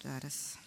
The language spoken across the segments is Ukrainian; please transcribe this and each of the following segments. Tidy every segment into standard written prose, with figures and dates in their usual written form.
Зараз.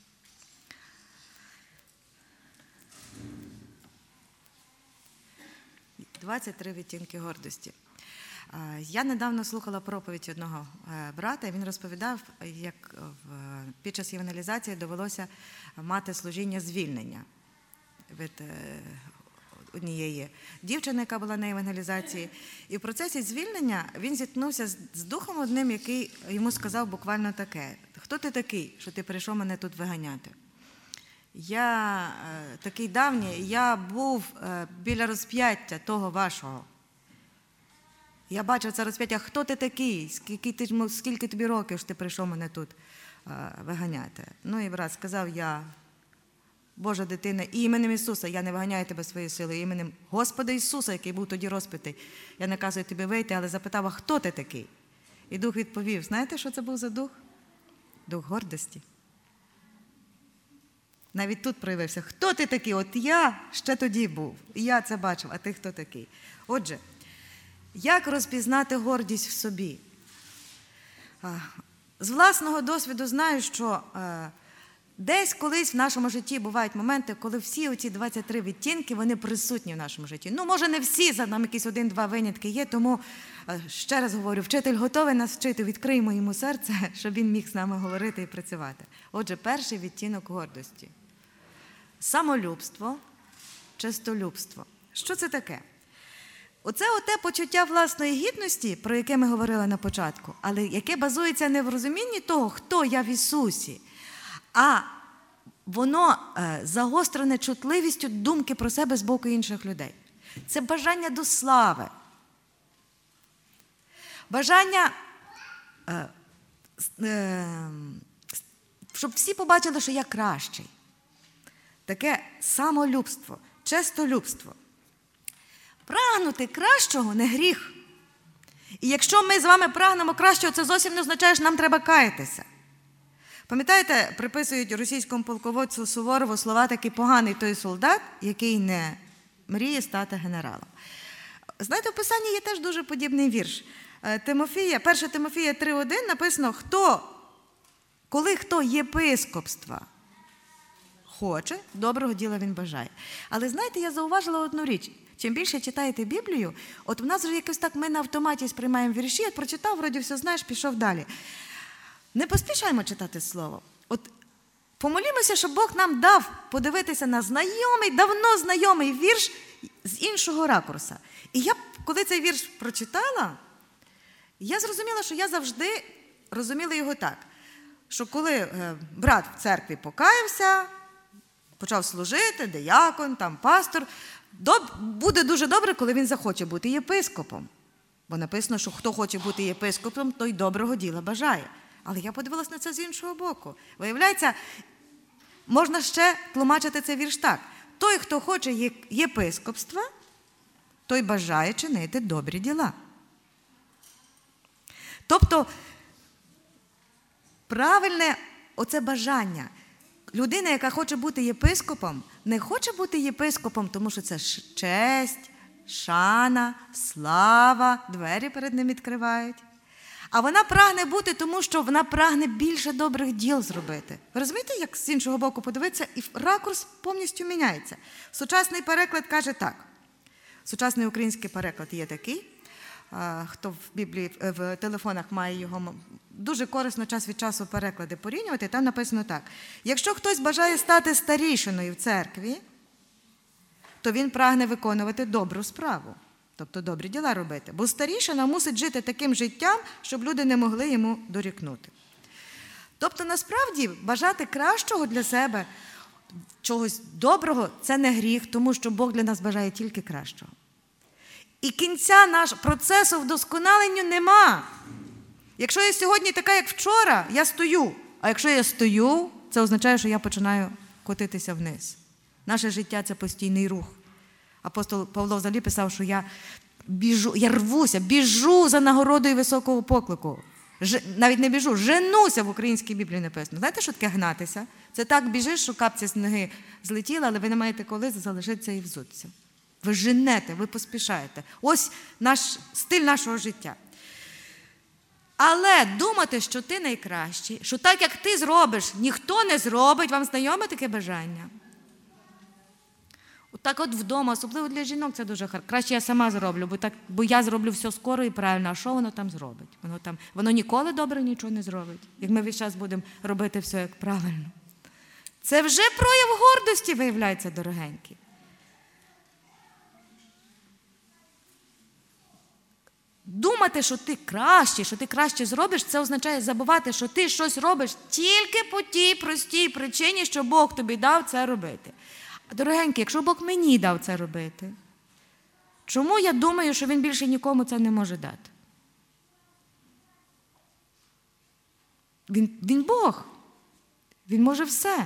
«23 відтінки гордості». Я недавно слухала проповідь одного брата, і він розповідав, як під час євангелізації довелося мати служіння звільнення від однієї дівчини, яка була на євангелізації. І в процесі звільнення він зіткнувся з духом одним, який йому сказав буквально таке: «Хто ти такий, що ти прийшов мене тут виганяти? Я такий давній, я був біля розп'яття того вашого. Я бачив це розп'яття. Хто ти такий? Скільки тобі років, що ти прийшов мене тут виганяти?» Ну і брат сказав: «Я Божа дитина, і іменем Ісуса я не виганяю тебе своєю силою, іменем Господа Ісуса, який був тоді розпитий, я наказую тобі вийти», але запитав: «А хто ти такий?» І дух відповів: знаєте, що це був за дух? Дух гордості. Навіть тут проявився: хто ти такий? От я ще тоді був, і я це бачив, а ти хто такий? Отже, як розпізнати гордість в собі? З власного досвіду знаю, що десь колись в нашому житті бувають моменти, коли всі оці 23 відтінки, вони присутні в нашому житті. Ну, може, не всі, за нам якісь 1-2 винятки є, тому ще раз говорю, вчитель готовий нас вчити, відкриємо йому серце, щоб він міг з нами говорити і працювати. Отже, перший відтінок гордості. Самолюбство, честолюбство. Що це таке? Оце оте почуття власної гідності, про яке ми говорили на початку, але яке базується не в розумінні того, хто я в Ісусі, а воно загострене чутливістю думки про себе з боку інших людей. Це бажання до слави. Бажання, щоб всі побачили, що я кращий. Таке самолюбство, честолюбство. Прагнути кращого не гріх. І якщо ми з вами прагнемо кращого, це зовсім не означає, що нам треба каятися. Пам'ятаєте, приписують російському полководцю Суворову слова: такий поганий той солдат, який не мріє стати генералом. Знаєте, в Писанні є теж дуже подібний вірш. 1 Тимофія 3:1 написано: коли хто єпископства хоче, доброго діла він бажає. Але знаєте, я зауважила одну річ. Чим більше читаєте Біблію, от в нас вже якось так ми на автоматі сприймаємо вірші, прочитав, вроді все знаєш, пішов далі. Не поспішаємо читати Слово. От помолімося, щоб Бог нам дав подивитися на давно знайомий вірш з іншого ракурса. І я, коли цей вірш прочитала, я зрозуміла, що я завжди розуміла його так, що коли брат в церкві покаявся, почав служити, диякон, там пастор, буде дуже добре, коли він захоче бути єпископом. Бо написано, що хто хоче бути єпископом, той доброго діла бажає. Але я подивилась на це з іншого боку. Виявляється, можна ще тлумачити цей вірш так. Той, хто хоче єпископства, той бажає чинити добрі діла. Тобто, правильне оце бажання. Людина, яка хоче бути єпископом, не хоче бути єпископом, тому що це честь, шана, слава, двері перед ним відкривають. А вона прагне бути, тому що вона прагне більше добрих діл зробити. Ви розумієте, як з іншого боку подивитися, і ракурс повністю міняється. Сучасний переклад каже так. Сучасний український переклад є такий. Хто в Біблії, в телефонах має його, дуже корисно час від часу переклади порівнювати. Там написано так. Якщо хтось бажає стати старішиною в церкві, то він прагне виконувати добру справу. Тобто добрі діла робити. Бо старішина мусить жити таким життям, щоб люди не могли йому дорікнути. Тобто, насправді, бажати кращого для себе, чогось доброго – це не гріх, тому що Бог для нас бажає тільки кращого. І кінця нашого процесу вдосконаленню нема. Якщо я сьогодні така, як вчора, я стою. А якщо я стою, це означає, що я починаю котитися вниз. Наше життя – це постійний рух. Апостол Павло взагалі писав, що я рвуся, біжу за нагородою високого поклику. Навіть не біжу, женуся в українській Біблії написано. Знаєте, що таке гнатися? Це так біжиш, що капця з ноги злетіла, але ви не маєте коли залишитися і взутися. Ви женете, ви поспішаєте. Ось стиль нашого життя. Але думати, що ти найкращий, що так, як ти зробиш, ніхто не зробить, вам знайоме таке бажання? Так от вдома, особливо для жінок, це дуже хорошо. Краще я сама зроблю, бо я зроблю все скоро і правильно. А що воно там зробить? Воно ніколи добре нічого не зробить, як ми весь час будемо робити все як правильно. Це вже прояв гордості виявляється, дорогенькі. Думати, що ти краще зробиш, це означає забувати, що ти щось робиш тільки по тій простій причині, що Бог тобі дав це робити. А, дорогенькі, якщо Бог мені дав це робити, чому я думаю, що Він більше нікому це не може дати? Він Бог. Він може все.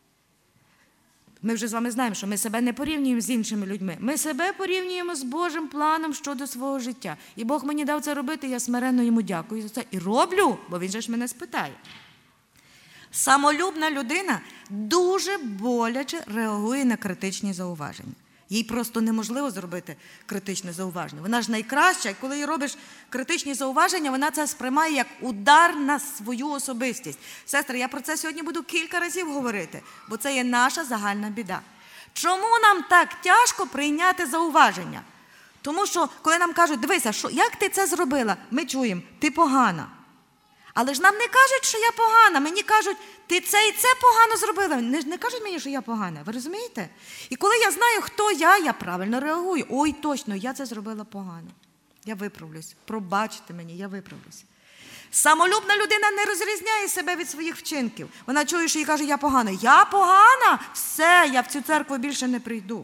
Ми вже з вами знаємо, що ми себе не порівнюємо з іншими людьми. Ми себе порівнюємо з Божим планом щодо свого життя. І Бог мені дав це робити, я смиренно йому дякую за це. І роблю, бо Він же ж мене спитає. Самолюбна людина дуже боляче реагує на критичні зауваження. Їй просто неможливо зробити критичне зауваження. Вона ж найкраща, і коли їй робиш критичні зауваження, вона це сприймає як удар на свою особистість. Сестри, я про це сьогодні буду кілька разів говорити, бо це є наша загальна біда. Чому нам так тяжко прийняти зауваження? Тому що, коли нам кажуть, дивися, як ти це зробила, ми чуємо, ти погана. Але ж нам не кажуть, що я погана. Мені кажуть, ти це і це погано зробила. Не кажуть мені, що я погана. Ви розумієте? І коли я знаю, хто я правильно реагую. Ой, точно, я це зробила погано. Я виправлюсь. Пробачте мені, я виправлюсь. Самолюбна людина не розрізняє себе від своїх вчинків. Вона чує, що їй каже, я погана. Я погана? Все, я в цю церкву більше не прийду.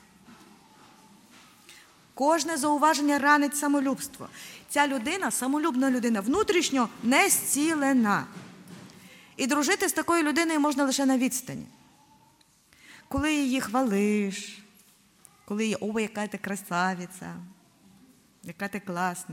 Кожне зауваження ранить самолюбство. Ця людина, самолюбна людина, внутрішньо не зцілена. І дружити з такою людиною можна лише на відстані. Коли її хвалиш, коли її, ой, яка ти красавиця, яка ти класна.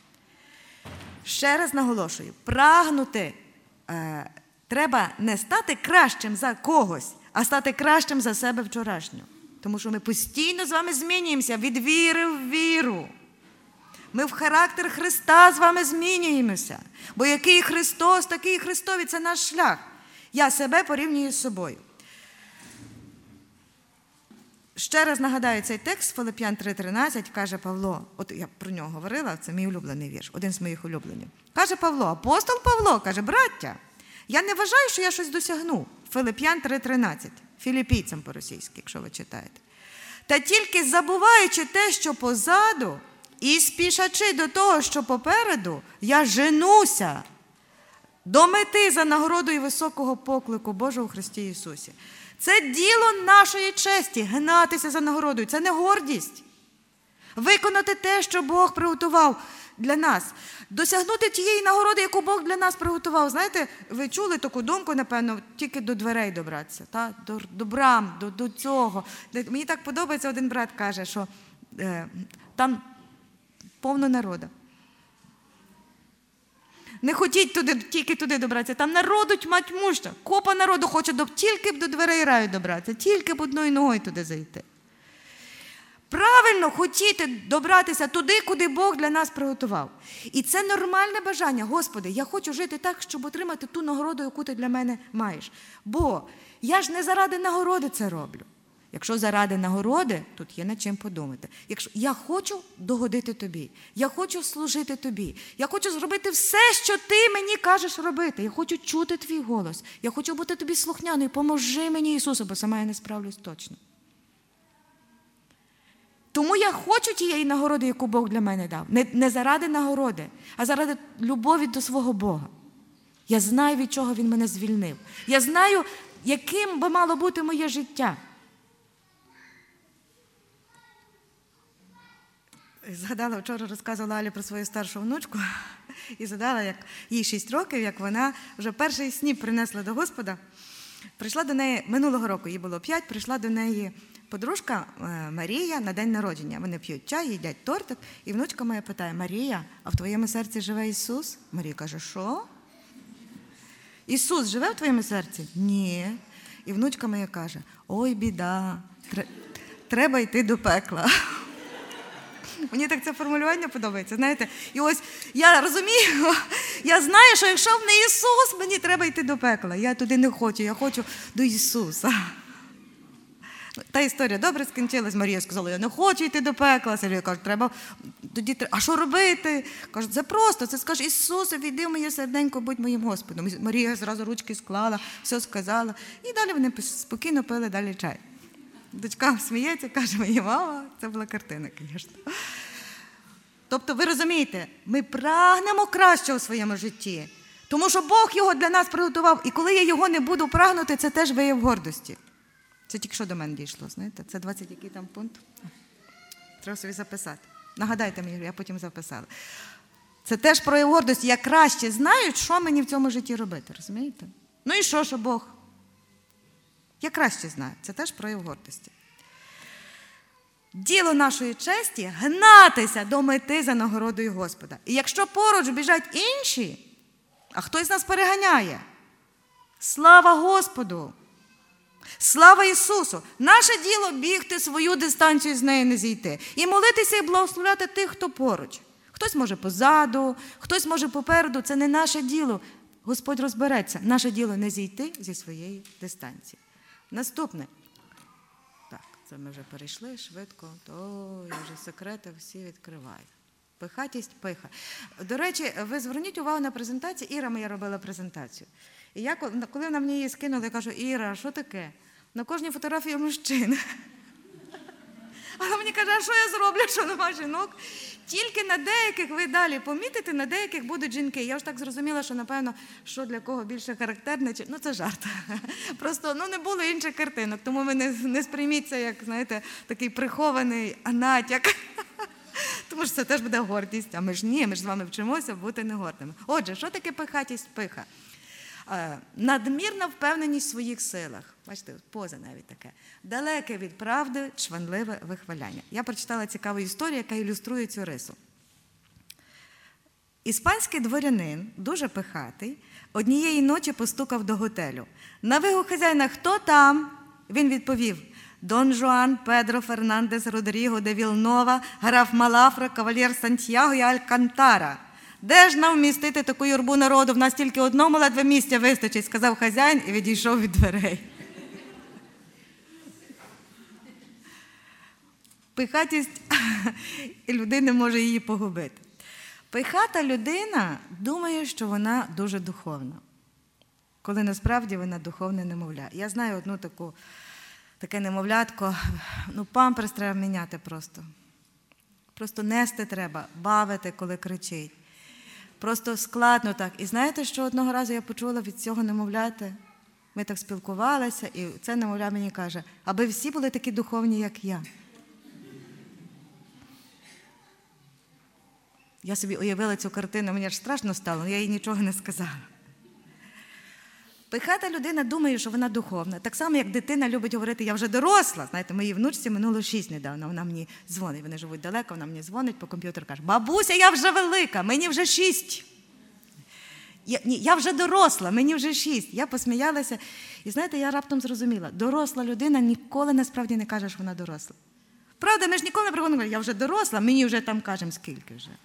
Ще раз наголошую, прагнути треба не стати кращим за когось, а стати кращим за себе вчорашнього. Тому що ми постійно з вами змінюємося від віри в віру. Ми в характер Христа з вами змінюємося. Бо який Христос, такий Христові – це наш шлях. Я себе порівнюю з собою. Ще раз нагадаю цей текст, Филип'ян 3:13, каже Павло, от я про нього говорила, це мій улюблений вірш, один з моїх улюблених. Каже Павло, апостол Павло, каже, браття, я не вважаю, що я щось досягну. Филип'ян 3:13, філіпійцям по-російськи, якщо ви читаєте. Та тільки забуваючи те, що позаду, і спішачи до того, що попереду, я женуся до мети за нагородою високого поклику Божого у Христі Ісусі. Це діло нашої честі, гнатися за нагородою. Це не гордість. Виконати те, що Бог приготував для нас. Досягнути тієї нагороди, яку Бог для нас приготував. Знаєте, ви чули таку думку, напевно, тільки до дверей добратися, та? До брам, до цього. Мені так подобається, один брат каже, що там повно народу. Не хотіть тільки туди добратися. Там народу тьма тьмуща. Купа народу хоче тільки б до дверей раю добратися, тільки б одною ногою туди зайти. Правильно хотіти добратися туди, куди Бог для нас приготував. І це нормальне бажання. Господи, я хочу жити так, щоб отримати ту нагороду, яку ти для мене маєш. Бо я ж не заради нагороди це роблю. Якщо заради нагороди, тут є над чим подумати. Якщо я хочу догодити тобі, я хочу служити тобі, я хочу зробити все, що ти мені кажеш робити. Я хочу чути твій голос, я хочу бути тобі слухняною. Поможи мені, Ісусе, бо сама я не справлюсь точно. Тому я хочу тієї нагороди, яку Бог для мене дав. Не заради нагороди, а заради любові до свого Бога. Я знаю, від чого Він мене звільнив. Я знаю, яким би мало бути моє життя. Згадала, вчора розказувала Алі про свою старшу внучку і згадала, як їй 6 років, як вона вже перший сніп принесла до Господа. Прийшла до неї, минулого року їй було 5, прийшла до неї подружка Марія на день народження. Вони п'ють чай, їдять тортик, і внучка моя питає, Марія, а в твоєму серці живе Ісус? Марія каже, що? Ісус живе в твоєму серці? Ні. І внучка моя каже, ой, біда, треба йти до пекла. Мені так це формулювання подобається, знаєте. І ось я розумію, я знаю, що якщо в не Ісус, мені треба йти до пекла. Я туди не хочу, я хочу до Ісуса. Та історія добре скінчилась. Марія сказала, я не хочу йти до пекла. Сергій каже, а що робити? Каже, це просто, це скажеш, Ісусе, війди в моє серденько, будь моїм Господом. Марія зразу ручки склала, все сказала. І далі вони спокійно пили далі чай. Дочка сміється, каже, моя мама, це була картина, звісно. Тобто, ви розумієте, ми прагнемо кращого у своєму житті, тому що Бог його для нас приготував. І коли я його не буду прагнути, це теж вияв гордості. Це тільки що до мене дійшло, знаєте? Це 20 який там пункт? Треба собі записати. Нагадайте мені, я потім записала. Це теж прояв гордості. Я краще знаю, що мені в цьому житті робити, розумієте? Ну і що Бог? Я краще знаю. Це теж прояв гордості. Діло нашої честі – гнатися до мети за нагородою Господа. І якщо поруч біжать інші, а хтось нас переганяє, слава Господу! Слава Ісусу! Наше діло бігти свою дистанцію, з неї не зійти. І молитися і благословляти тих, хто поруч. Хтось може позаду, хтось може попереду. Це не наше діло. Господь розбереться. Наше діло не зійти зі своєї дистанції. Наступне. Так, це ми вже перейшли швидко. Я вже секрети всі відкриваю. Пихатість, пиха. До речі, ви зверніть увагу на презентацію. Іра моя робила презентацію. І я, коли вона мені її скинула, я кажу, Іра, що таке? На кожній фотографії мужчина. А вона мені каже, а що я зроблю, що нема жінок? Тільки на деяких, ви далі помітите, на деяких будуть жінки. Я ж так зрозуміла, що, напевно, що для кого більше характерне, ну це жарт. Просто не було інших картинок, тому ви не сприйміть це як, знаєте, такий прихований натяк. Тому що це теж буде гордість, а ми ж ні, ми ж з вами вчимося бути негордими. Отже, що таке пихатість, пиха? Надмірна впевненість в своїх силах. Бачите, поза навіть таке. Далеке від правди, чванливе вихваляння. Я прочитала цікаву історію, яка ілюструє цю рису. Іспанський дворянин, дуже пихатий, однієї ночі постукав до готелю. На вигук хазяїна «Хто там?» Він відповів: «Дон Жуан Педро Фернандес Родріго де Вілнова, граф Малафра, кавалєр Сантьяго і Алькантара». «Де ж нам вмістити таку юрбу народу? В нас тільки одному ледве місця вистачить», – сказав хазяїн і відійшов від дверей. Пихатість і людина може її погубити. Пихата людина думає, що вона дуже духовна, коли насправді вона духовне немовля. Я знаю одну таке немовлятко, памперс треба міняти просто. Просто нести треба, бавити, коли кричить. Просто складно так. І знаєте, що одного разу я почула від цього немовляти? Ми так спілкувалися, і це немовля мені каже, аби всі були такі духовні, як я. Я собі уявила цю картину, мені аж страшно стало, але я їй нічого не сказала. Пихата людина думає, що вона духовна. Так само, як дитина любить говорити, я вже доросла. Знаєте, моїй внучці минуло 6 недавно, вона мені дзвонить, вони живуть далеко, вона мені дзвонить по комп'ютеру, каже, бабуся, я вже велика, мені вже 6. Я вже доросла, мені вже 6. Я посміялася. І знаєте, я раптом зрозуміла, доросла людина ніколи насправді не каже, що вона доросла. Правда, ми ж ніколи не приходимо, я вже доросла, мені вже там кажемо, скільки вже.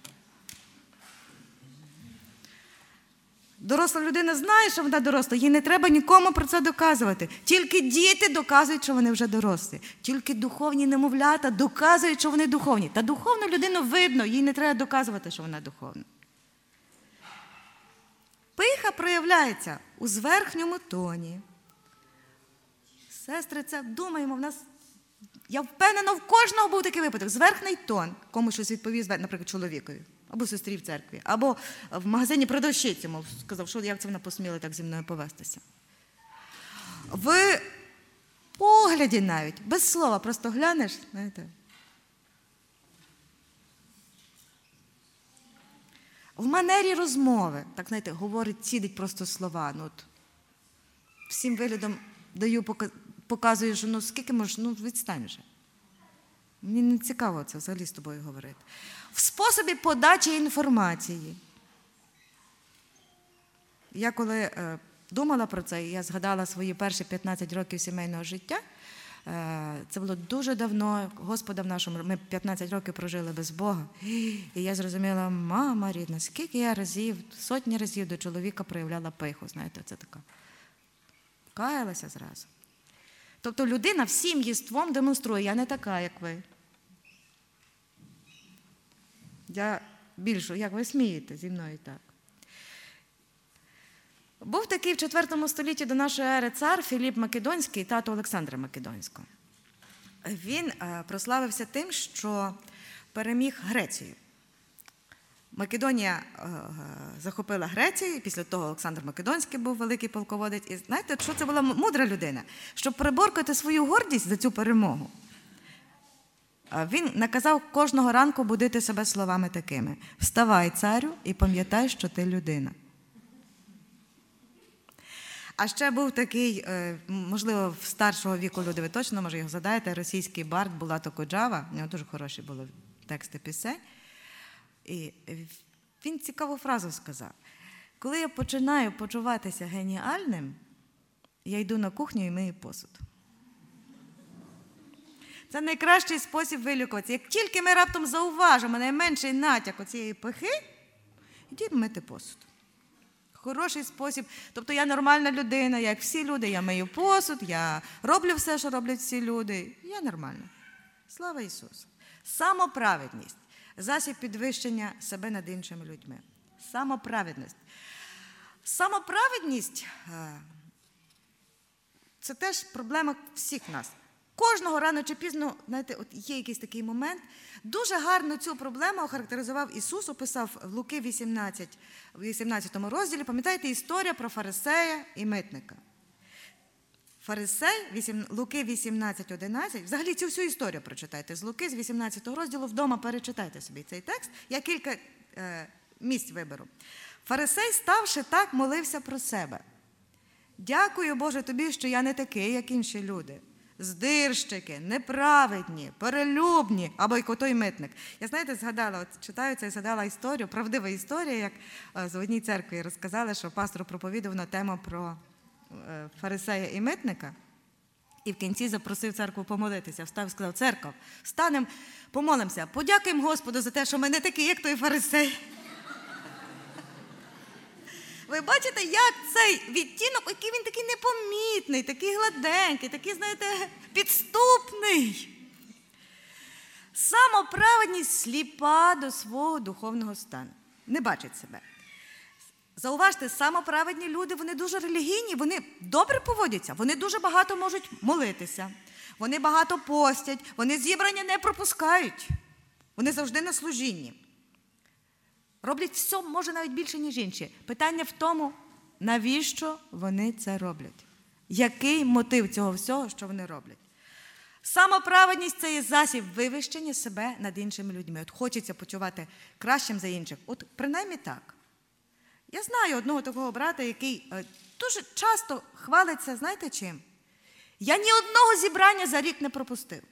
Доросла людина знає, що вона доросла, їй не треба нікому про це доказувати. Тільки діти доказують, що вони вже дорослі. Тільки духовні немовлята доказують, що вони духовні. Та духовну людину видно, їй не треба доказувати, що вона духовна. Пиха проявляється у зверхньому тоні. Сестри, це думаємо, в нас, я впевнена, в кожного був такий випадок. Зверхний тон, комусь щось відповів, наприклад, чоловікові. Або сестрі в церкві, або в магазині продавщиці, мов, сказав, що як це вона посміла так зі мною повестися. В погляді навіть, без слова, просто глянеш, знаєте. В манері розмови, так, знаєте, говорить, цідить просто слова. Всім виглядом даю, показую, що скільки можеш, відстань вже. Мені не цікаво це взагалі з тобою говорити. В способі подачі інформації. Я коли думала про це, я згадала свої перші 15 років сімейного життя, Це було дуже давно, Господа в нашому, ми 15 років прожили без Бога. І я зрозуміла, мама рідна, скільки я разів, сотні разів до чоловіка проявляла пиху, знаєте, це така. Каялася зразу. Тобто людина всім єством демонструє, я не така, як ви. Я більшу, як ви смієте зі мною так. Був такий в 4 столітті до нашої ери цар Філіп Македонський, тато Олександра Македонського. Він прославився тим, що переміг Грецію. Македонія захопила Грецію, і після того Олександр Македонський був великий полководець. І знаєте, що це була мудра людина? Щоб приборкати свою гордість за цю перемогу, він наказав кожного ранку будити себе словами такими: «Вставай, царю, і пам'ятай, що ти людина». А ще був такий, можливо, в старшого віку люди, ви точно, може, його згадаєте, російський бард Булат Окуджава, у нього дуже хороші були тексти пісень. І він цікаву фразу сказав: «Коли я починаю почуватися геніальним, я йду на кухню і мию посуд». Це найкращий спосіб вилікуватися. Як тільки ми раптом зауважимо найменший натяк оцієї пихи, йдіть мити посуд. Хороший спосіб. Тобто я нормальна людина, як всі люди, я мию посуд, я роблю все, що роблять всі люди. Я нормальна. Слава Ісусу. Самоправедність. Засіб підвищення себе над іншими людьми. Самоправедність. Самоправедність – це теж проблема всіх нас. Кожного рано чи пізно, знаєте, от є якийсь такий момент. Дуже гарно цю проблему охарактеризував Ісус, описав в Луки 18 розділі. Пам'ятаєте історію про фарисея і митника? Фарисей, Луки 18:11, взагалі цю всю історію прочитайте з Луки, з 18 розділу, вдома перечитайте собі цей текст. Я кілька місць виберу. Фарисей, ставши так, молився про себе. «Дякую, Боже, тобі, що я не такий, як інші люди. Здирщики, неправедні, перелюбні, або як отой митник». Я, знаєте, згадала, от читаю це і згадала історію, правдива історія, як з одній церкві розказали, що пастор проповідав на тему про фарисея і митника, і в кінці запросив церкву помолитися. Встав і сказав: «Церков, встанемо, помолимося, подякуємо Господу за те, що ми не такі, як той фарисей». Ви бачите, як цей відтінок, який він такий непомітний, такий гладенький, такий, знаєте, підступний. Самоправедність сліпа до свого духовного стану. Не бачить себе. Зауважте, самоправедні люди, вони дуже релігійні, вони добре поводяться, вони дуже багато можуть молитися, вони багато постять, вони зібрання не пропускають, вони завжди на служінні. Роблять все, може, навіть більше, ніж інші. Питання в тому, навіщо вони це роблять? Який мотив цього всього, що вони роблять? Самоправедність – це є засіб вивищення себе над іншими людьми. От хочеться почувати кращим за інших. От принаймні так. Я знаю одного такого брата, який дуже часто хвалиться, знаєте чим? Я ні одного зібрання за рік не пропустив.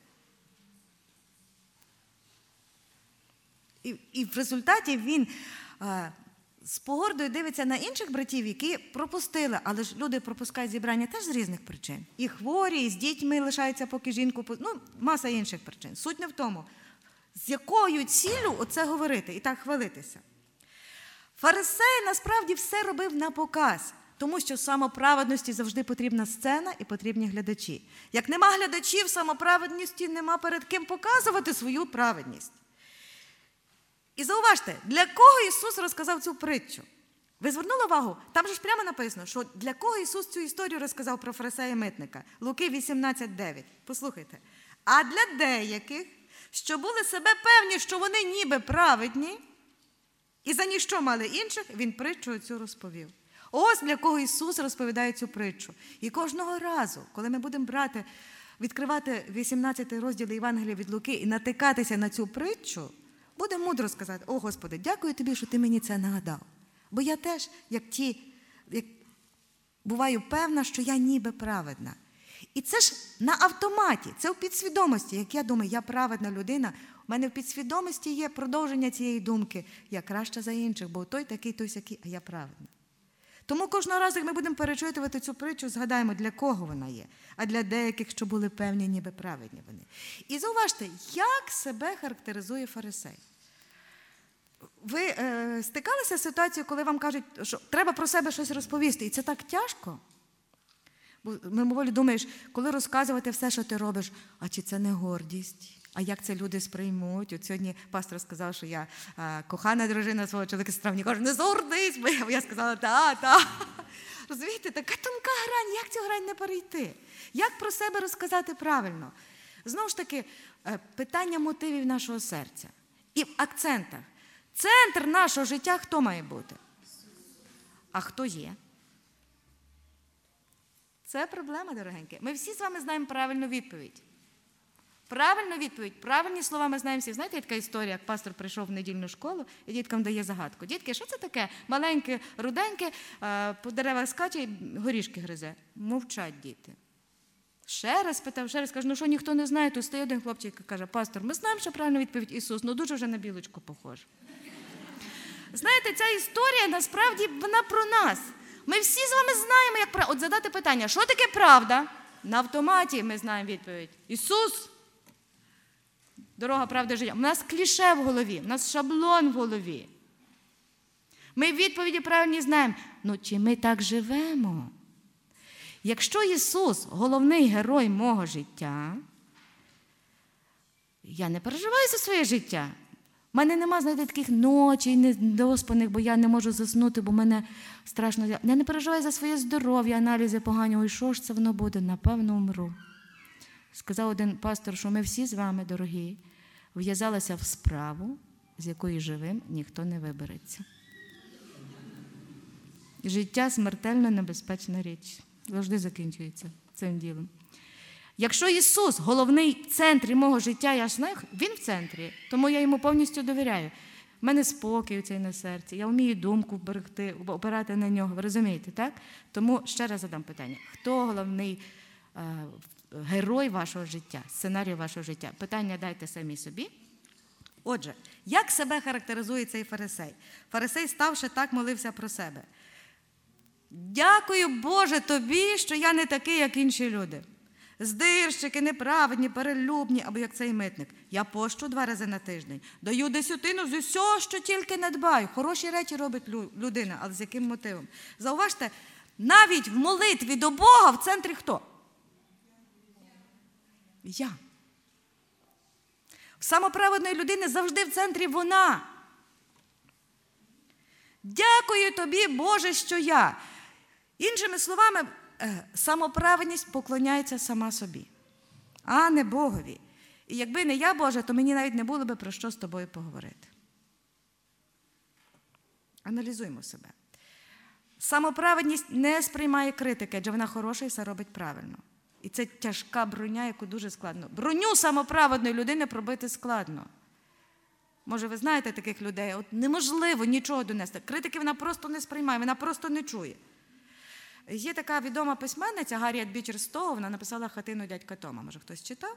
І в результаті він з погордою дивиться на інших братів, які пропустили. Але ж люди пропускають зібрання теж з різних причин. І хворі, і з дітьми лишаються, поки жінку... Ну, маса інших причин. Суть не в тому, з якою ціллю оце говорити і так хвалитися. Фарисей насправді все робив на показ, тому що в самоправедності завжди потрібна сцена і потрібні глядачі. Як нема глядачів, самоправедності нема перед ким показувати свою праведність. І зауважте, для кого Ісус розказав цю притчу? Ви звернули увагу? Там же ж прямо написано, що для кого Ісус цю історію розказав про фарисея і митника. Луки 18:9. Послухайте. «А для деяких, що були себе певні, що вони ніби праведні, і за ніщо мали інших, він притчу цю розповів». Ось для кого Ісус розповідає цю притчу. І кожного разу, коли ми будемо відкривати 18 розділ Євангелія від Луки і натикатися на цю притчу, буде мудро сказати: «О, Господи, дякую Тобі, що Ти мені це нагадав». Бо я теж, як буваю певна, що я ніби праведна. І це ж на автоматі, це в підсвідомості. Як я думаю, я праведна людина, у мене в підсвідомості є продовження цієї думки. Я краща за інших, бо той такий, той сякий, а я праведна. Тому кожного разу, як ми будемо перечитувати цю притчу, згадаємо, для кого вона є. А для деяких, що були певні, ніби праведні вони. І зауважте, як себе характеризує фарисей. Ви стикалися з ситуацією, коли вам кажуть, що треба про себе щось розповісти, і це так тяжко? Бо мимоволі думаєш, коли розказувати все, що ти робиш, а чи це не гордість? А як це люди сприймуть? От сьогодні пастор сказав, що я кохана дружина свого чоловіка, сестра мені каже, не згордись, бо я сказала, та. Розумієте, така тонка грань, як цю грань не перейти? Як про себе розказати правильно? Знову ж таки, питання мотивів нашого серця. І в акцентах. Центр нашого життя хто має бути? А хто є? Це проблема, дорогенькі. Ми всі з вами знаємо правильну відповідь. Правильну відповідь, правильні слова ми знаємо всі. Знаєте, є така історія, як пастор прийшов в недільну школу і діткам дає загадку. Дітки, що це таке? Маленьке, руденьке, по деревах скаче і горішки гризе. Мовчать діти. Ще раз питав, каже, ну що, ніхто не знає? Тут стоїть один хлопчик і каже, пастор, ми знаємо, що правильна відповідь Ісус, ну дуже вже на білочку похож. Знаєте, ця історія, насправді, вона про нас. Ми всі з вами знаємо, як правда. От задати питання, що таке правда? На автоматі ми знаємо відповідь. Ісус. Дорога, правда, життя. У нас кліше в голові, у нас шаблон в голові. Ми відповіді правильні знаємо. Ну, чи ми так живемо? Якщо Ісус – головний герой мого життя, я не переживаю за своє життя. У мене нема, знаєте, таких ночей недоспаних, бо я не можу заснути, бо мене страшно. Я не переживаю за своє здоров'я, аналізи погані. Ой, що ж це воно буде? Напевно, умру. Сказав один пастор, що ми всі з вами, дорогі, в'язалися в справу, з якої живим ніхто не вибереться. Життя – смертельно небезпечна річ. Завжди закінчується цим ділом. Якщо Ісус – головний в центрі мого життя, я ж знаю, Він в центрі, тому я Йому повністю довіряю. У мене спокій цей на серці, я вмію думку берегти, опирати на нього, ви розумієте, так? Тому ще раз задам питання. Хто головний герой вашого життя, сценарій вашого життя? Питання дайте самі собі. Отже, як себе характеризує цей фарисей? Фарисей, ставши так, молився про себе. Дякую, Боже, тобі, що я не такий, як інші люди. Здирщики, неправедні, перелюбні, або як цей митник. Я пощу 2 рази на тиждень. Даю десятину з усього, що тільки не дбаю. Хороші речі робить людина, але з яким мотивом? Зауважте, навіть в молитві до Бога в центрі хто? Я. В самоправедної людини завжди в центрі вона. Дякую тобі, Боже, що я. Іншими словами, самоправедність поклоняється сама собі, а не Богові. І якби не я, Боже, то мені навіть не було би про що з тобою поговорити. Аналізуємо себе. Самоправедність не сприймає критики, адже вона хороша і все робить правильно. І це тяжка броня, яку дуже складно. Броню самоправедної людини пробити складно. Може, ви знаєте таких людей? От неможливо нічого донести. Критики вона просто не сприймає, вона просто не чує. Є така відома письменниця Гарріет Бічер Стоу, вона написала «Хатину дядька Тома». Може, хтось читав?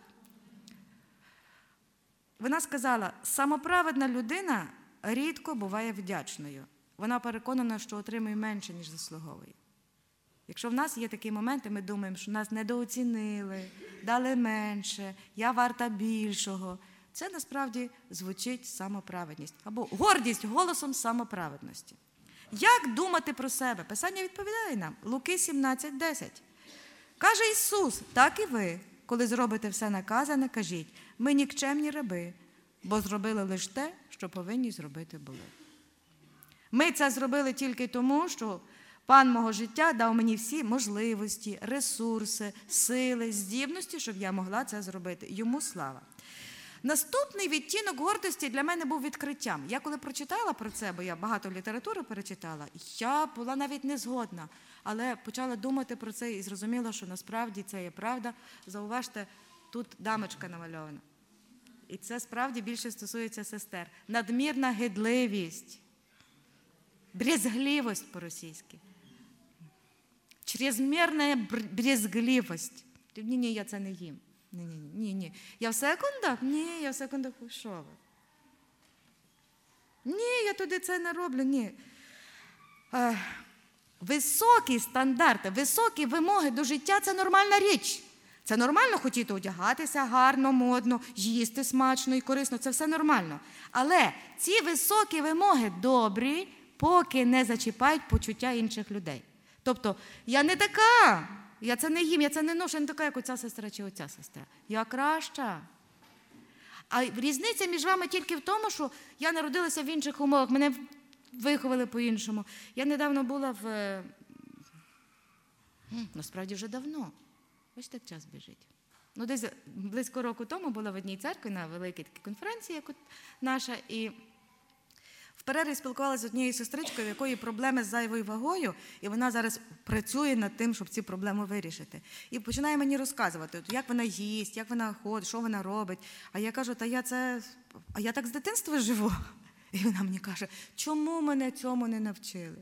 Вона сказала, самоправедна людина рідко буває вдячною. Вона переконана, що отримує менше, ніж заслуговує. Якщо в нас є такі моменти, ми думаємо, що нас недооцінили, дали менше, я варта більшого. Це насправді звучить самоправедність. Або гордість голосом самоправедності. Як думати про себе? Писання відповідає нам. Луки 17:10. Каже Ісус, так і ви, коли зробите все наказане, кажіть, ми нікчемні раби, бо зробили лише те, що повинні зробити були. Ми це зробили тільки тому, що Пан мого життя дав мені всі можливості, ресурси, сили, здібності, щоб я могла це зробити. Йому слава. Наступний відтінок гордості для мене був відкриттям. Я коли прочитала про це, бо я багато літератури перечитала, я була навіть не згодна, але почала думати про це і зрозуміла, що насправді це є правда. Зауважте, тут дамочка намальована. І це справді більше стосується сестер. Надмірна гидливість, брезгливість по-російськи. Чрезмірна брезгливість. Ні, я це не їм. Ні. Я в секундах? Ні, я в секундах. Що ви? Ні, я туди це не роблю, ні. Високі стандарти, високі вимоги до життя – це нормальна річ. Це нормально хотіти одягатися гарно, модно, їсти смачно і корисно, це все нормально. Але ці високі вимоги добрі, поки не зачіпають почуття інших людей. Тобто, я не така, я це не їм, я це не ношу, я не така, як оця сестра чи оця сестра. Я краща. А різниця між вами тільки в тому, що я народилася в інших умовах, мене виховали по-іншому. Я недавно була насправді вже давно. Бачите, як час біжить. Десь близько року тому була в одній церкві на великій такій конференції, як от наша, і в перерві спілкувалася з однією сестричкою, в якої проблеми з зайвою вагою, і вона зараз працює над тим, щоб ці проблеми вирішити. І починає мені розказувати, як вона їсть, як вона ходить, що вона робить. А я кажу, а я так з дитинства живу. І вона мені каже, чому мене цьому не навчили?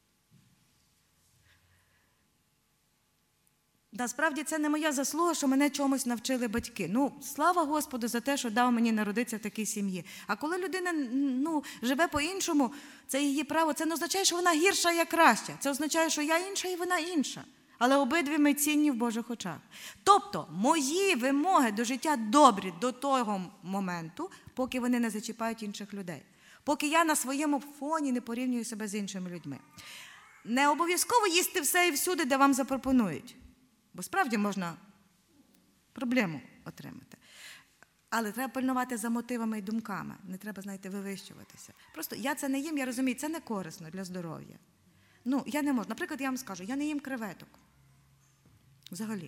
Насправді це не моя заслуга, що мене чомусь навчили батьки. Слава Господу за те, що дав мені народитися в такій сім'ї. А коли людина живе по-іншому, це її право. Це не означає, що вона гірша, я краща. Це означає, що я інша і вона інша. Але обидві ми цінні в Божих очах. Тобто, мої вимоги до життя добрі до того моменту, поки вони не зачіпають інших людей. Поки я на своєму фоні не порівнюю себе з іншими людьми. Не обов'язково їсти все і всюди, де вам запропонують. Бо справді можна проблему отримати. Але треба пильнувати за мотивами і думками. Не треба, вивищуватися. Просто я це не їм, я розумію, це не корисно для здоров'я. Я не можу. Наприклад, я вам скажу, я не їм креветок. Взагалі.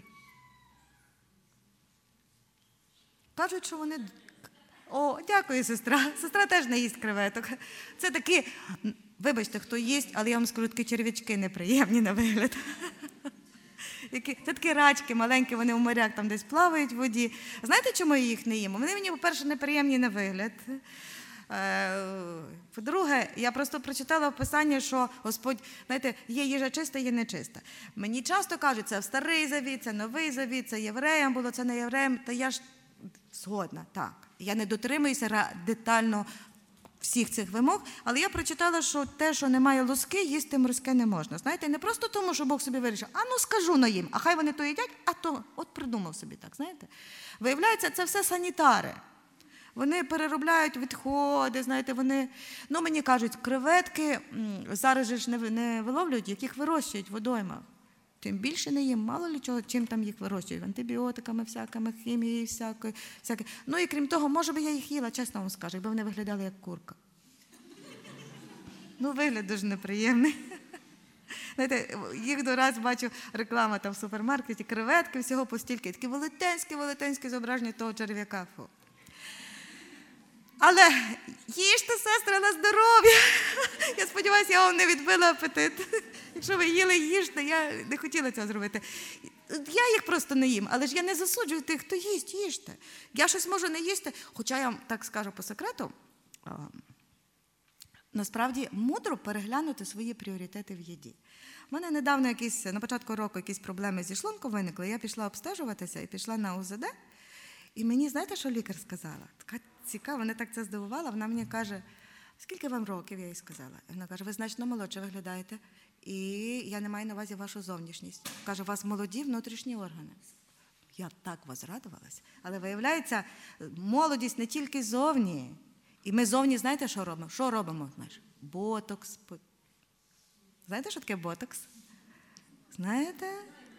Кажуть, що вони... О, дякую, сестра. Сестра теж не їсть креветок. Це такі, вибачте, хто їсть, але я вам скажу, такі черв'ячки неприємні на вигляд. Це такі рачки маленькі, вони в морях там десь плавають в воді. Знаєте, чому я їх не їм? Вони мені, по-перше, неприємні на вигляд. По-друге, я просто прочитала в Писанні, що Господь, є їжа чиста, є нечиста. Мені часто кажуть, це в Старий Завіт, це Новий Завіт, це євреям було, це не євреям. Та я ж згодна, так. Я не дотримуюся детально всіх цих вимог, але я прочитала, що те, що немає луски, їсти морське не можна. Знаєте, не просто тому, що Бог собі вирішив, скажу на їм, а хай вони то їдять, а то от придумав собі так, знаєте. Виявляється, це все санітари. Вони переробляють відходи, вони... мені кажуть, креветки зараз же ж не виловлюють, яких вирощують в водоймах. Тим більше не їм, мало ли чого, чим там їх вирощують, антибіотиками всякими, хімією всякою. І крім того, може би я їх їла, чесно вам скажу, якби вони виглядали як курка. Вигляд дуже неприємний. Знаєте, їх до раз бачу реклама там в супермаркеті, креветки, всього постільки, такі велетенські зображення того черв'яка. Але їжте, сестри, на здоров'я. Я сподіваюся, я вам не відбила апетит. Якщо ви їли, їжте, я не хотіла цього зробити. Я їх просто не їм, але ж я не засуджую тих, хто їсть, їжте. Я щось можу не їсти, хоча я вам так скажу по секрету, насправді мудро переглянути свої пріоритети в їді. У мене недавно на початку року якісь проблеми зі шлунком виникли, я пішла обстежуватися і пішла на УЗД. І мені, знаєте, що лікар сказала? Така цікава, мене так це здивувало. Вона мені каже, скільки вам років, я їй сказала. І вона каже, ви значно молодше виглядаєте. І я не маю на увазі вашу зовнішність. Каже, у вас молоді внутрішні органи. Я так возрадувалась. Але виявляється, молодість не тільки зовні. І ми зовні, знаєте, що робимо? Що робимо? Ботокс. Знаєте, що таке ботокс? Знаєте?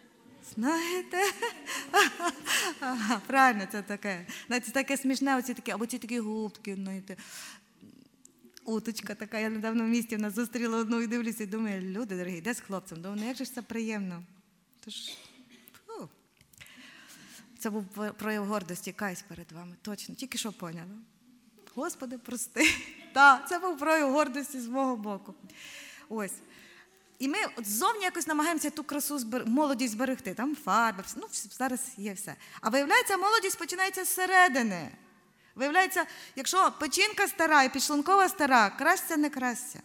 Ага, правильно, це таке. Це таке смішне, або ці такі губки, знаєте. Уточка така, я недавно в місті в нас зустріла одну і дивлюся, і думаю, люди дорогі, де з хлопцем? Думаю, як же ж це приємно. Це був прояв гордості, каюсь перед вами, точно, тільки що поняла. Господи, прости. Так, це був прояв гордості з мого боку. Ось. І ми ззовні якось намагаємося ту красу, молодість зберегти. Там фарби, зараз є все. А виявляється, молодість починається зсередини. Виявляється, якщо печінка стара і підшлункова стара, красться, не красться.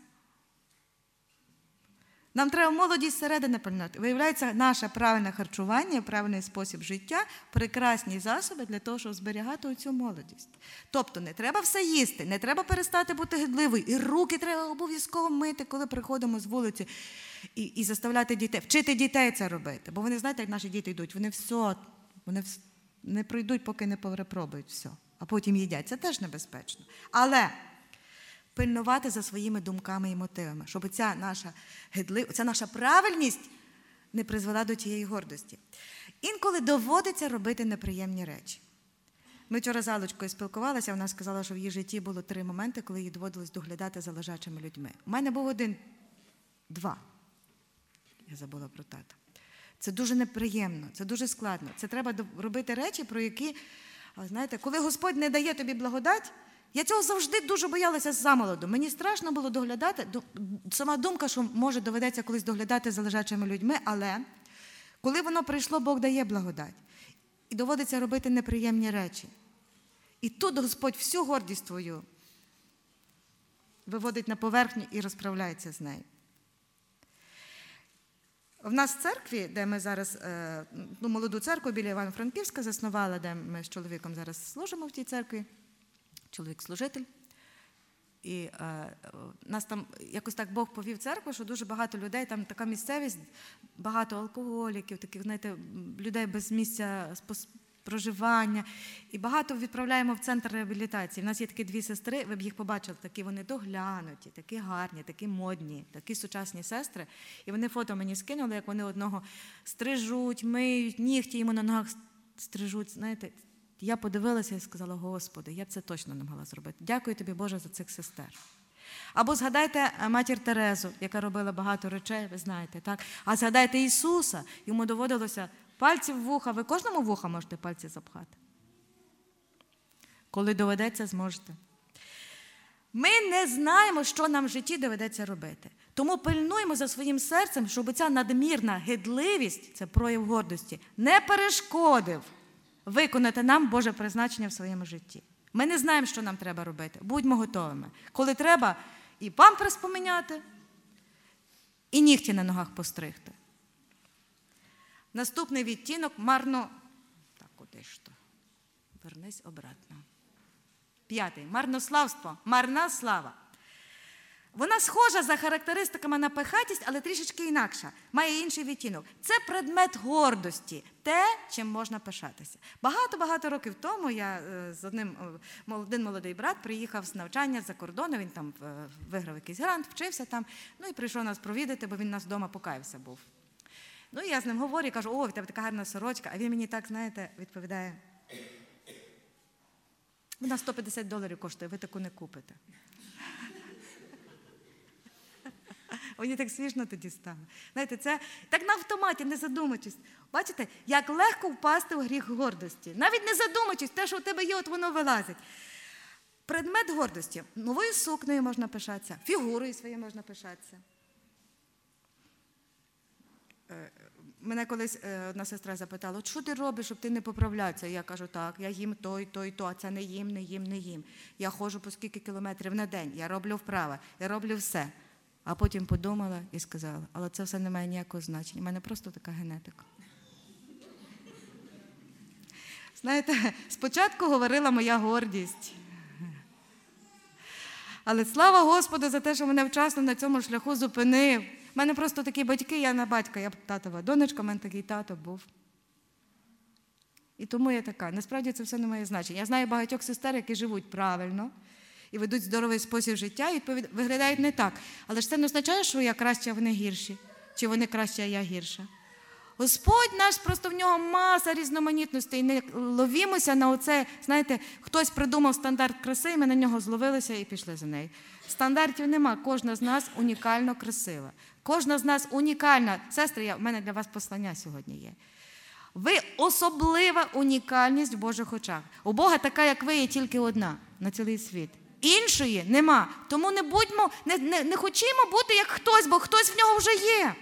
Нам треба молодість зсередини пильнувати. Виявляється, наше правильне харчування, правильний спосіб життя – прекрасні засоби для того, щоб зберігати оцю молодість. Тобто не треба все їсти, не треба перестати бути гидливою. І руки треба обов'язково мити, коли приходимо з вулиці. і заставляти дітей, вчити дітей це робити. Бо вони, знаєте, як наші діти йдуть, вони не пройдуть, поки не перепробують все, а потім їдять. Це теж небезпечно. Але пильнувати за своїми думками і мотивами, щоб ця наша правильність не призвела до тієї гордості. Інколи доводиться робити неприємні речі. Ми вчора з Аллочкою спілкувалися, вона сказала, що в її житті було 3 моменти, коли їй доводилось доглядати за лежачими людьми. У мене був 2. Я забула про тата. Це дуже неприємно, це дуже складно. Це треба робити речі, про які, знаєте, коли Господь не дає тобі благодать, я цього завжди дуже боялася з замолоду. Мені страшно було доглядати, сама думка, що може доведеться колись доглядати за лежачими людьми, але коли воно прийшло, Бог дає благодать. І доводиться робити неприємні речі. І тут Господь всю гордість твою виводить на поверхню і розправляється з нею. В нас в церкві, де ми зараз, молоду церкву біля Івано-Франківська заснували, де ми з чоловіком зараз служимо в тій церкві, чоловік-служитель. І нас там якось так Бог повів церкву, що дуже багато людей, там така місцевість, багато алкоголіків, таких, знаєте, людей без місця проживання. І багато відправляємо в центр реабілітації. У нас є такі 2 сестри, ви б їх побачили, такі вони доглянуті, такі гарні, такі модні, такі сучасні сестри. І вони фото мені скинули, як вони одного стрижуть, миють, нігті йому на ногах стрижуть, знаєте. Я подивилася і сказала: Господи, я б це точно не могла зробити. Дякую тобі, Боже, за цих сестер. Або згадайте матір Терезу, яка робила багато речей, ви знаєте, так? А згадайте Ісуса, йому доводилося пальці в вуха. Ви кожному в вуха можете пальці запхати? Коли доведеться, зможете. Ми не знаємо, що нам в житті доведеться робити. Тому пильнуємо за своїм серцем, щоб ця надмірна гидливість, це прояв гордості, не перешкодив виконати нам Боже призначення в своєму житті. Ми не знаємо, що нам треба робити. Будьмо готовими. Коли треба і памперс поміняти, і нігті на ногах постригти. Наступний відтінок марно... Так, куди ж то? Вернись обратно. 5. Марнославство. Марна слава. Вона схожа за характеристиками на пихатість, але трішечки інакша. Має інший відтінок. Це предмет гордості. Те, чим можна пишатися. Багато-багато років тому один молодий брат приїхав з навчання з-за кордону, він там виграв якийсь грант, вчився там, і прийшов нас провідати, бо він нас вдома покаявся був. І я з ним говорю, кажу: о, в тебе така гарна сорочка, а він мені так, знаєте, відповідає: вона $150 коштує, ви таку не купите. Мені так смішно тоді стало. Знаєте, це так на автоматі, не задумуючись. Бачите, як легко впасти в гріх гордості. Навіть не задумуючись, те, що у тебе є, от воно вилазить. Предмет гордості. Новою сукнею можна пишатися, фігурою своєю можна пишатися. Мене колись одна сестра запитала: от що ти робиш, щоб ти не поправлятися? Я кажу: так, я їм то і то і то, а це не їм. Я ходжу по скільки кілометрів на день, я роблю вправи, я роблю все. А потім подумала і сказала: але це все не має ніякого значення, в мене просто така генетика. Знаєте, спочатку говорила моя гордість. Але слава Господу за те, що мене вчасно на цьому шляху зупинив. У мене просто такі батьки, я не батька, я татова донечка, у мене такий тато був. І тому я така. Насправді це все не має значення. Я знаю багатьох сестер, які живуть правильно і ведуть здоровий спосіб життя, і виглядають не так. Але ж це не означає, що я краща, а вони гірші. Чи вони кращі, а я гірша. Господь наш, просто в нього маса різноманітностей. І не ловімося на оце, знаєте, хтось придумав стандарт краси, і ми на нього зловилися і пішли за нею. Стандартів нема. Кожна з нас унікально красива. Кожна з нас унікальна. Сестри, в мене для вас послання сьогодні є. Ви особлива унікальність в Божих очах. У Бога така, як ви, є тільки одна на цілий світ. Іншої нема. Тому не хочемо бути як хтось, бо хтось в нього вже є.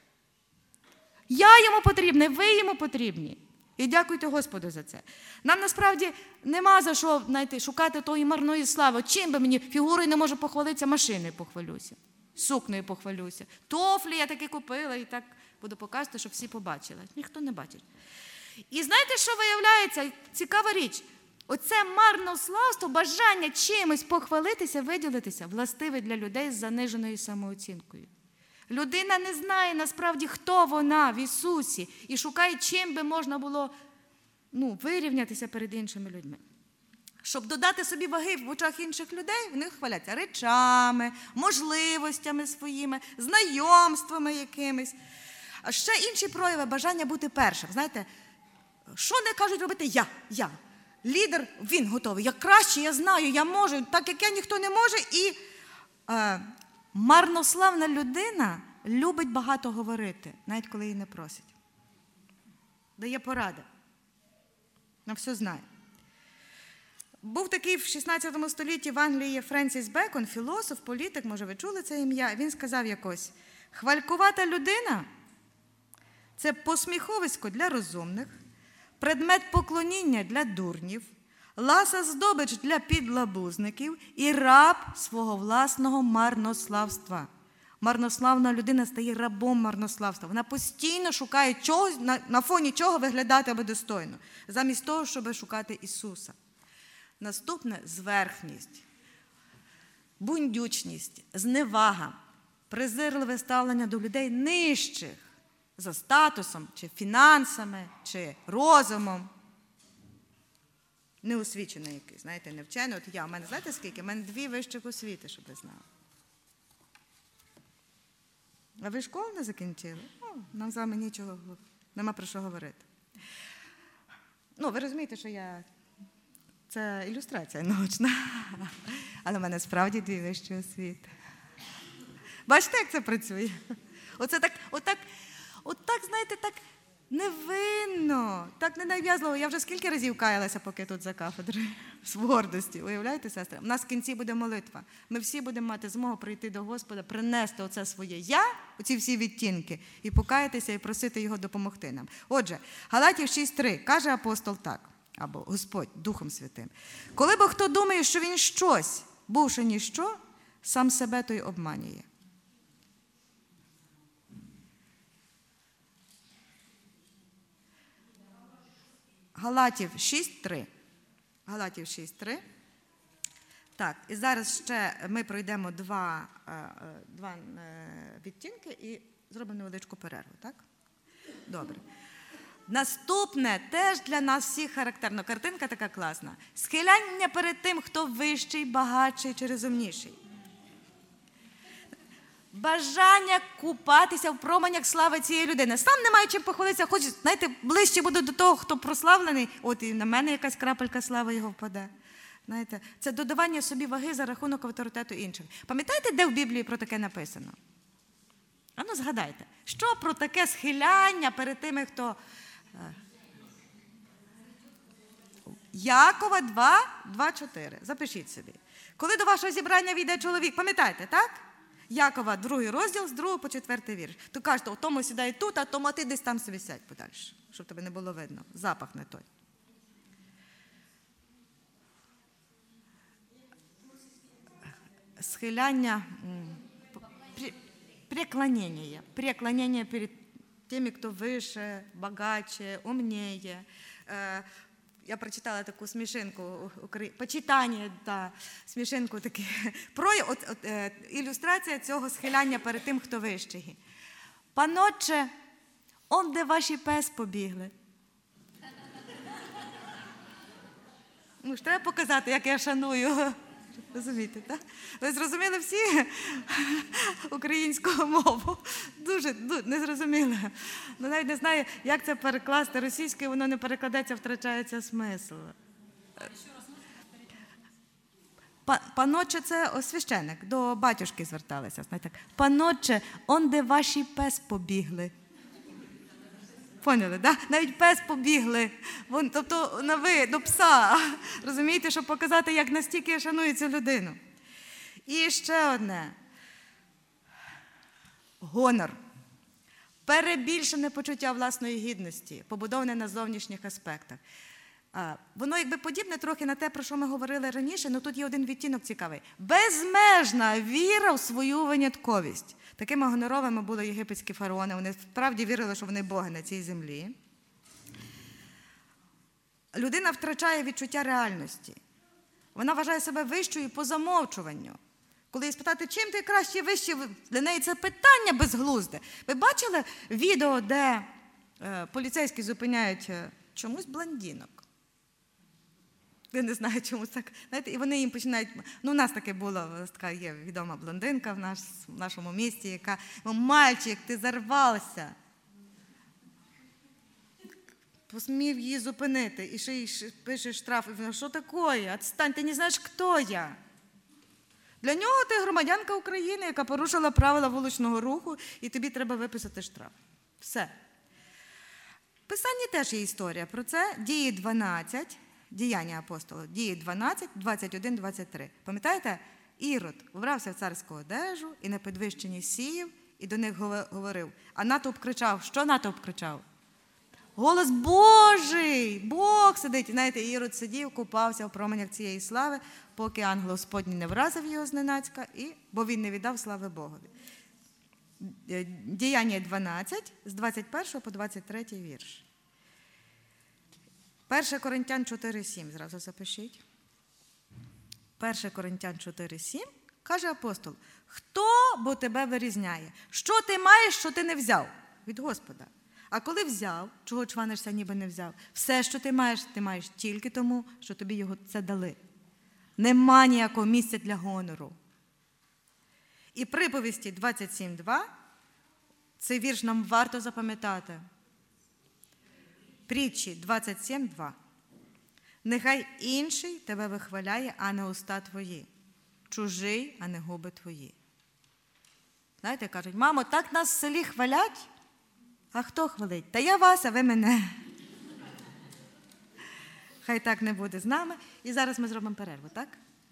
Я йому потрібна, ви йому потрібні. І дякуйте Господу за це. Нам насправді нема за що, знаєте, шукати тої марної слави. Чим би мені фігурою не можу похвалитися, машиною похвалюся, сукнею похвалюся. Тофлі я таки купила і так буду показувати, щоб всі побачили. Ніхто не бачить. І знаєте, що виявляється? Цікава річ. Оце марнославство, бажання чимось похвалитися, виділитися, властиве для людей з заниженою самооцінкою. Людина не знає насправді, хто вона в Ісусі, і шукає, чим би можна було вирівнятися перед іншими людьми. Щоб додати собі ваги в очах інших людей, вони хваляться речами, можливостями своїми, знайомствами якимись. А ще інші прояви бажання бути першим. Знаєте, що не кажуть робити я. Лідер, він готовий. Я краще, я знаю, я можу, так як я ніхто не може. І марнославна людина любить багато говорити, навіть коли її не просять. Дає поради. На все знає. Був такий в 16 столітті в Англії Френсіс Бекон, філософ, політик, може ви чули це ім'я, він сказав якось: хвалькувата людина – це посміховисько для розумних, предмет поклоніння для дурнів, ласа здобич для підлабузників і раб свого власного марнославства. Марнославна людина стає рабом марнославства. Вона постійно шукає чогось, на фоні чого виглядати аби достойно, замість того, щоб шукати Ісуса. Наступне – зверхність, бундючність, зневага, презирливе ставлення до людей нижчих за статусом, чи фінансами, чи розумом. Неосвічений якийсь, знаєте, невчений. От у мене, знаєте скільки? У мене 2 вищих освіти, щоб ви знали. А ви школу не закінчили? Нам з вами нічого, нема про що говорити. Ви розумієте, що це ілюстрація научна. Але в мене справді 2 вищі освіти. Бачите, як це працює? Отак, знаєте, так невинно, так ненав'язливо. Я вже скільки разів каялася, поки тут за кафедрою, з гордості. Уявляєте, сестри? У нас в кінці буде молитва. Ми всі будемо мати змогу прийти до Господа, принести оце своє «я», оці всі відтінки, і покаятися, і просити Його допомогти нам. Отже, Галатів 6:3 каже апостол так, або Господь Духом Святим: коли бо хто думає, що він щось, бувши ніщо, сам себе той обманює. Галатів 6:3. Галатів 6:3. Так, і зараз ще ми пройдемо два відтінки і зробимо невеличку перерву, так? Добре. Наступне теж для нас всіх характерно. Картинка така класна. Схиляння перед тим, хто вищий, багатший чи розумніший. Бажання купатися в променях слави цієї людини. Сам не маю чим похвалитися, хоч, знаєте, ближче буду до того, хто прославлений, от і на мене якась крапелька слави його впаде. Знаєте, це додавання собі ваги за рахунок авторитету інших. Пам'ятаєте, де в Біблії про таке написано? Згадайте, що про таке схиляння перед тими, хто... Якова 2:4. Запишіть собі. Коли до вашого зібрання війде чоловік, пам'ятаєте, так? Якова, 2 розділ, з 2 по 4 вірш. То кажете, тому сідай тут, а тому ти десь там собі сядь подальше, щоб тебе не було видно. Запах не той. Схиляння, преклонение перед теми, кто выше, богаче, умнее. Я прочитала таку смішинку, почитання, смішинку таке. Ілюстрація цього схиляння перед тим, хто вищий. Панотче, он де ваші пес побігли. ж треба показати, як я шаную. Розумієте, так? Ви зрозуміли всі українську мову? Дуже не зрозуміли. Навіть не знаю, як це перекласти російською, воно не перекладеться, втрачається смисл. Панотче – це священик, до батюшки зверталися. Панотче, он де ваші пес побігли. Поняли, так? Навіть пес побігли. Тобто на ви, до пса. Розумієте, щоб показати, як настільки я шаную цю людину. І ще одне. Гонор. Перебільшене почуття власної гідності, побудоване на зовнішніх аспектах. Воно якби подібне трохи на те, про що ми говорили раніше, але тут є один відтінок цікавий. Безмежна віра в свою винятковість. Такими гоноровими були єгипетські фараони. Вони справді вірили, що вони боги на цій землі. Людина втрачає відчуття реальності. Вона вважає себе вищою по замовчуванню. Коли її спитати, чим ти краще, вище, для неї це питання безглузде. Ви бачили відео, де поліцейські зупиняють чомусь блондинок? Я не знаю, чомусь так. Знаєте, і вони їм починають... Ну, у нас таке було, така є відома блондинка в нашому місті, яка, мальчик, ти зарвався. Посмів її зупинити, і ще й пише штраф. І вона, що таке? Отстань, ти не знаєш, хто я. Для нього ти громадянка України, яка порушила правила вуличного руху, і тобі треба виписати штраф. Все. В Писанні теж є історія про це. Дії 12, Діяння апостолів, Дії 12, 21, 23. Пам'ятаєте? Ірод вбрався в царську одежу і на підвищенні сіяв, і до них говорив. А натовп кричав. Що натовп кричав? Голос Божий! Бог сидить. Знаєте, Ірод сидів, купався в променях цієї слави, поки ангел Господній не вразив його зненацька, бо він не віддав слави Богові. Діяння 12, з 21 по 23 вірш. 1 Коринтян 4:7, зразу запишіть. 1 Коринтян 4:7, каже апостол, хто бо тебе вирізняє? Що ти маєш, що ти не взяв? Від Господа. А коли взяв, чого чванишся, ніби не взяв? Все, що ти маєш тільки тому, що тобі його це дали. Нема ніякого місця для гонору. І приповісті 27:2, цей вірш нам варто запам'ятати. Притчі 27:2. Нехай інший тебе вихваляє, а не уста твої. Чужий, а не губи твої. Знаєте, кажуть, мамо, так нас в селі хвалять? А хто хвалить? Та я вас, а ви мене. Хай так не буде з нами. І зараз ми зробимо перерву, так?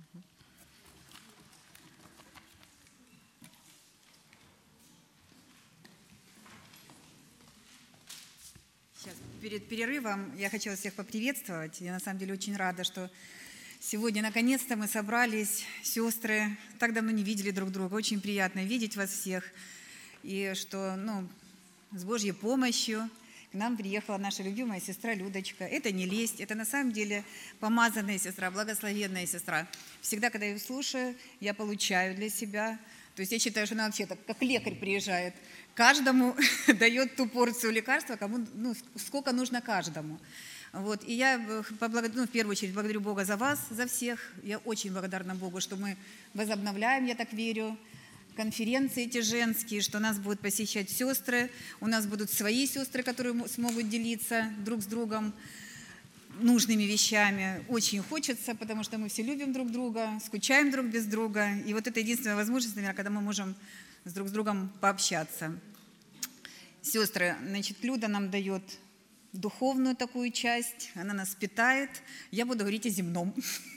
Сейчас, перед перерывом я хотела всех поприветствовать. Я на самом деле очень рада, что сегодня наконец-то мы собрались, сестры. Так давно не видели друг друга. Очень приятно видеть вас всех. И что, с Божьей помощью к нам приехала наша любимая сестра Людочка. Это не лесть, это на самом деле помазанная сестра, благословенная сестра. Всегда, когда я ее слушаю, я получаю для себя. То есть я считаю, что она вообще так, как лекарь приезжает. Каждому дает ту порцию лекарства, кому, сколько нужно каждому. Вот. И я в первую очередь благодарю Бога за вас, за всех. Я очень благодарна Богу, что мы возобновляем, я так верю, конференции эти женские, что нас будут посещать сестры, у нас будут свои сестры, которые смогут делиться друг с другом нужными вещами. Очень хочется, потому что мы все любим друг друга, скучаем друг без друга. И вот это единственная возможность, наверное, когда мы можем друг с другом пообщаться. Сестры, Люда нам дает духовную такую часть, она нас питает. Я буду говорить о земном.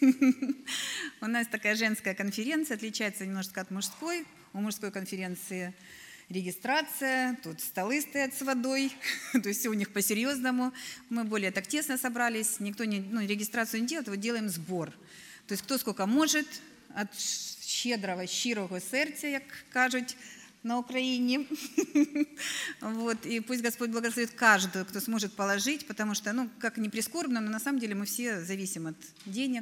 У нас такая женская конференция, отличается немножко от мужской. У мужской конференции регистрация, тут столы стоят с водой, то есть все у них по-серьезному. Мы более так тесно собрались, никто регистрацию не делает, вот делаем сбор. То есть кто сколько может, от щедрого серця, як кажуть на Украине. Вот. И пусть Господь благословит каждого, кто сможет положить, потому что, как ни прискорбно, но на самом деле мы все зависим от денег.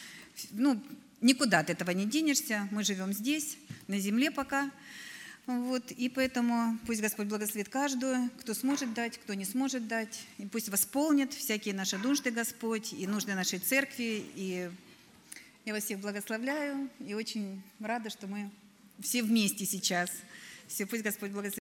Никуда от этого не денешься, мы живем здесь, на земле пока. Вот. И поэтому пусть Господь благословит каждую, кто сможет дать, кто не сможет дать. И пусть восполнит всякие наши нужды Господь и нужды нашей церкви. И я вас всех благословляю и очень рада, что мы все вместе сейчас. Все, пусть Господь благословит.